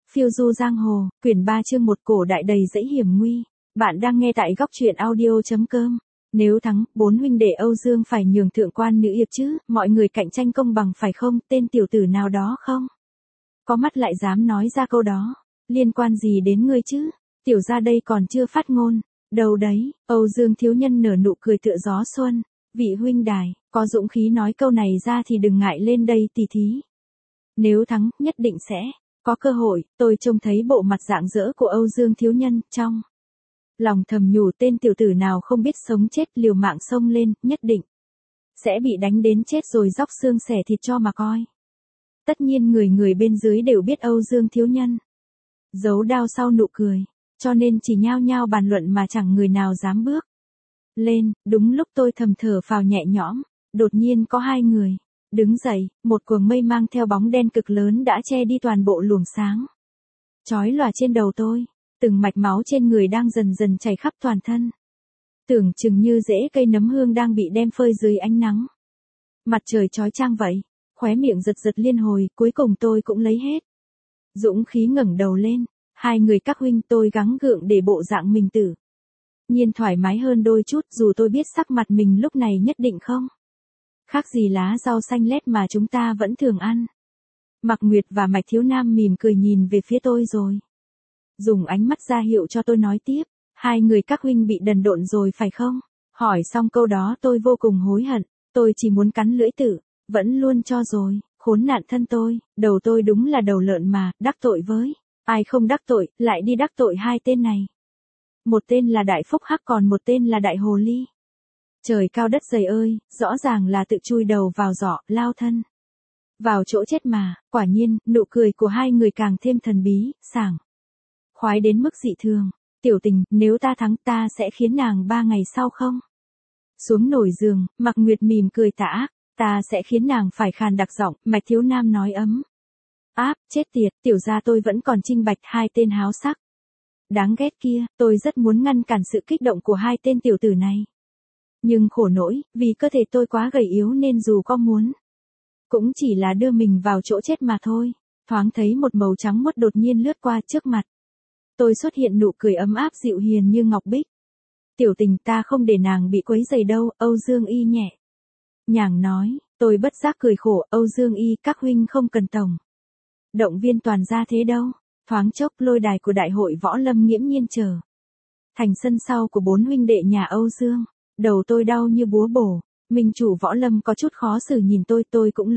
Phiêu du giang hồ, quyển 3 chương 1 cổ đại đầy dẫy hiểm nguy. Bạn đang nghe tại góc truyện audio.com. Nếu thắng, 4 huynh đệ Âu Dương phải nhường thượng quan nữ yệp chứ, mọi người cạnh tranh công bằng phải không, tên tiểu tử nào đó không? Có mắt lại dám nói ra câu đó, liên quan gì đến ngươi chứ? Tiểu gia đây còn chưa phát ngôn. Đâu đấy, Âu Dương thiếu nhân nở nụ cười tựa gió xuân. Vị huynh đài, có dũng khí nói câu này ra thì đừng ngại lên đây tỉ thí. Nếu thắng, nhất định sẽ có cơ hội. Tôi trông thấy bộ mặt rạng rỡ của Âu Dương thiếu nhân, trong lòng thầm nhủ tên tiểu tử nào không biết sống chết, liều mạng xông lên, nhất định sẽ bị đánh đến chết rồi róc xương xẻ thịt cho mà coi. Tất nhiên người bên dưới đều biết Âu Dương thiếu nhân giấu đao sau nụ cười, cho nên chỉ nhao nhao bàn luận mà chẳng người nào dám bước lên. Đúng lúc tôi thầm thở phào nhẹ nhõm, đột nhiên có hai người đứng dậy, một cuồng mây mang theo bóng đen cực lớn đã che đi toàn bộ luồng sáng chói lòa trên đầu tôi, từng mạch máu trên người đang dần dần chảy khắp toàn thân, tưởng chừng như rễ cây nấm hương đang bị đem phơi dưới ánh nắng mặt trời chói chang vậy. Khóe miệng giật giật liên hồi, cuối cùng tôi cũng lấy hết dũng khí ngẩng đầu lên. Hai người các huynh, tôi gắng gượng để bộ dạng mình tự nhiên thoải mái hơn đôi chút, dù tôi biết sắc mặt mình lúc này nhất định không khác gì lá rau xanh lét mà chúng ta vẫn thường ăn. Mạc Nguyệt và Mạch Thiếu Nam mỉm cười nhìn về phía tôi rồi dùng ánh mắt ra hiệu cho tôi nói tiếp. Hai người các huynh bị đần độn rồi phải không? Hỏi xong câu đó tôi vô cùng hối hận, tôi chỉ muốn cắn lưỡi tự vẫn luôn cho rồi, khốn nạn thân tôi, đầu tôi đúng là đầu lợn mà, đắc tội với ai không đắc tội, lại đi đắc tội hai tên này. Một tên là Đại Phúc Hắc, còn một tên là Đại Hồ Ly. Trời cao đất dày ơi, rõ ràng là tự chui đầu vào giỏ, lao thân vào chỗ chết mà. Quả nhiên, nụ cười của hai người càng thêm thần bí, sảng khoái đến mức dị thường. Tiểu Tình, nếu ta thắng ta sẽ khiến nàng 3 ngày sau không xuống nổi giường. Mạc Nguyệt mỉm cười tà ác, ta sẽ khiến nàng phải khàn đặc giọng. Mạch Thiếu Nam nói ấm áp, chết tiệt, tiểu gia tôi vẫn còn trinh bạch hai tên háo sắc đáng ghét kia. Tôi rất muốn ngăn cản sự kích động của hai tên tiểu tử này, nhưng khổ nỗi, vì cơ thể tôi quá gầy yếu nên dù có muốn cũng chỉ là đưa mình vào chỗ chết mà thôi. Thoáng thấy một màu trắng muốt đột nhiên lướt qua trước mặt tôi, xuất hiện nụ cười ấm áp dịu hiền như ngọc bích. Tiểu Tình, ta không để nàng bị quấy rầy đâu. Âu Dương Y nhẹ nhàng nói. Tôi bất giác cười khổ. Âu Dương Y, các huynh không cần tổng động viên toàn gia thế đâu. Thoáng chốc, lôi đài của đại hội võ lâm nghiễm nhiên trở thành sân sau của 4 huynh đệ nhà Âu Dương. Đầu tôi đau như búa bổ. Minh chủ võ lâm có chút khó xử nhìn tôi cũng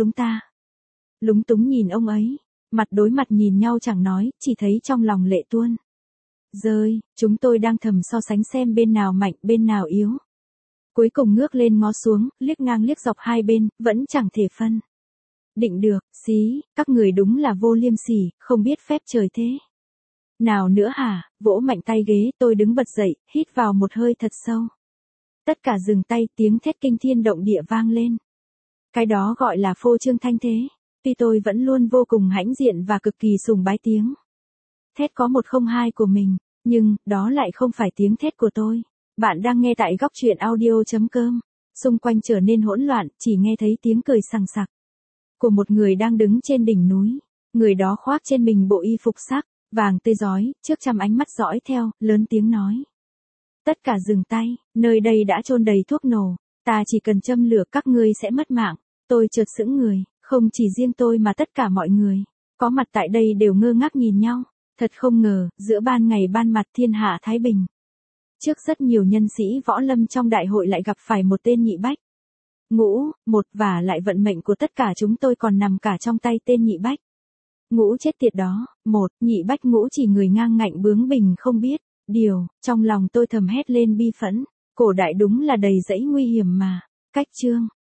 lúng túng nhìn ông ấy. Mặt đối mặt nhìn nhau chẳng nói, chỉ thấy trong lòng lệ tuôn rơi. Chúng tôi đang thầm so sánh xem bên nào mạnh, bên nào yếu. Cuối cùng ngước lên ngó xuống, liếc ngang liếc dọc hai bên, vẫn chẳng thể phân định được. Xí, các người đúng là vô liêm sỉ, không biết phép trời thế nào nữa hả? Vỗ mạnh tay ghế, tôi đứng bật dậy, hít vào một hơi thật sâu. Tất cả dừng tay, tiếng thét kinh thiên động địa vang lên. Cái đó gọi là phô trương thanh thế. Tuy tôi vẫn luôn vô cùng hãnh diện và cực kỳ sùng bái tiếng thét có 102 của mình, nhưng đó lại không phải tiếng thét của tôi. Bạn đang nghe tại góc truyện audio.com. Xung quanh trở nên hỗn loạn, chỉ nghe thấy tiếng cười sằng sặc của một người đang đứng trên đỉnh núi. Người đó khoác trên mình bộ y phục sắc vàng tươi rói, trước trăm ánh mắt dõi theo, lớn tiếng nói: tất cả dừng tay, nơi đây đã chôn đầy thuốc nổ, ta chỉ cần châm lửa các ngươi sẽ mất mạng. Tôi chợt sững người, không chỉ riêng tôi mà tất cả mọi người có mặt tại đây đều ngơ ngác nhìn nhau. Thật không ngờ, giữa ban ngày ban mặt thiên hạ thái bình, trước rất nhiều nhân sĩ võ lâm trong đại hội lại gặp phải một tên nhị bách Ngũ, một, và lại vận mệnh của tất cả chúng tôi còn nằm cả trong tay tên nhị bách Ngũ chết tiệt đó. Một, nhị bách Ngũ chỉ người ngang ngạnh bướng bỉnh không biết điều. Trong lòng tôi thầm hét lên bi phẫn, cổ đại đúng là đầy rẫy nguy hiểm mà. Cách chương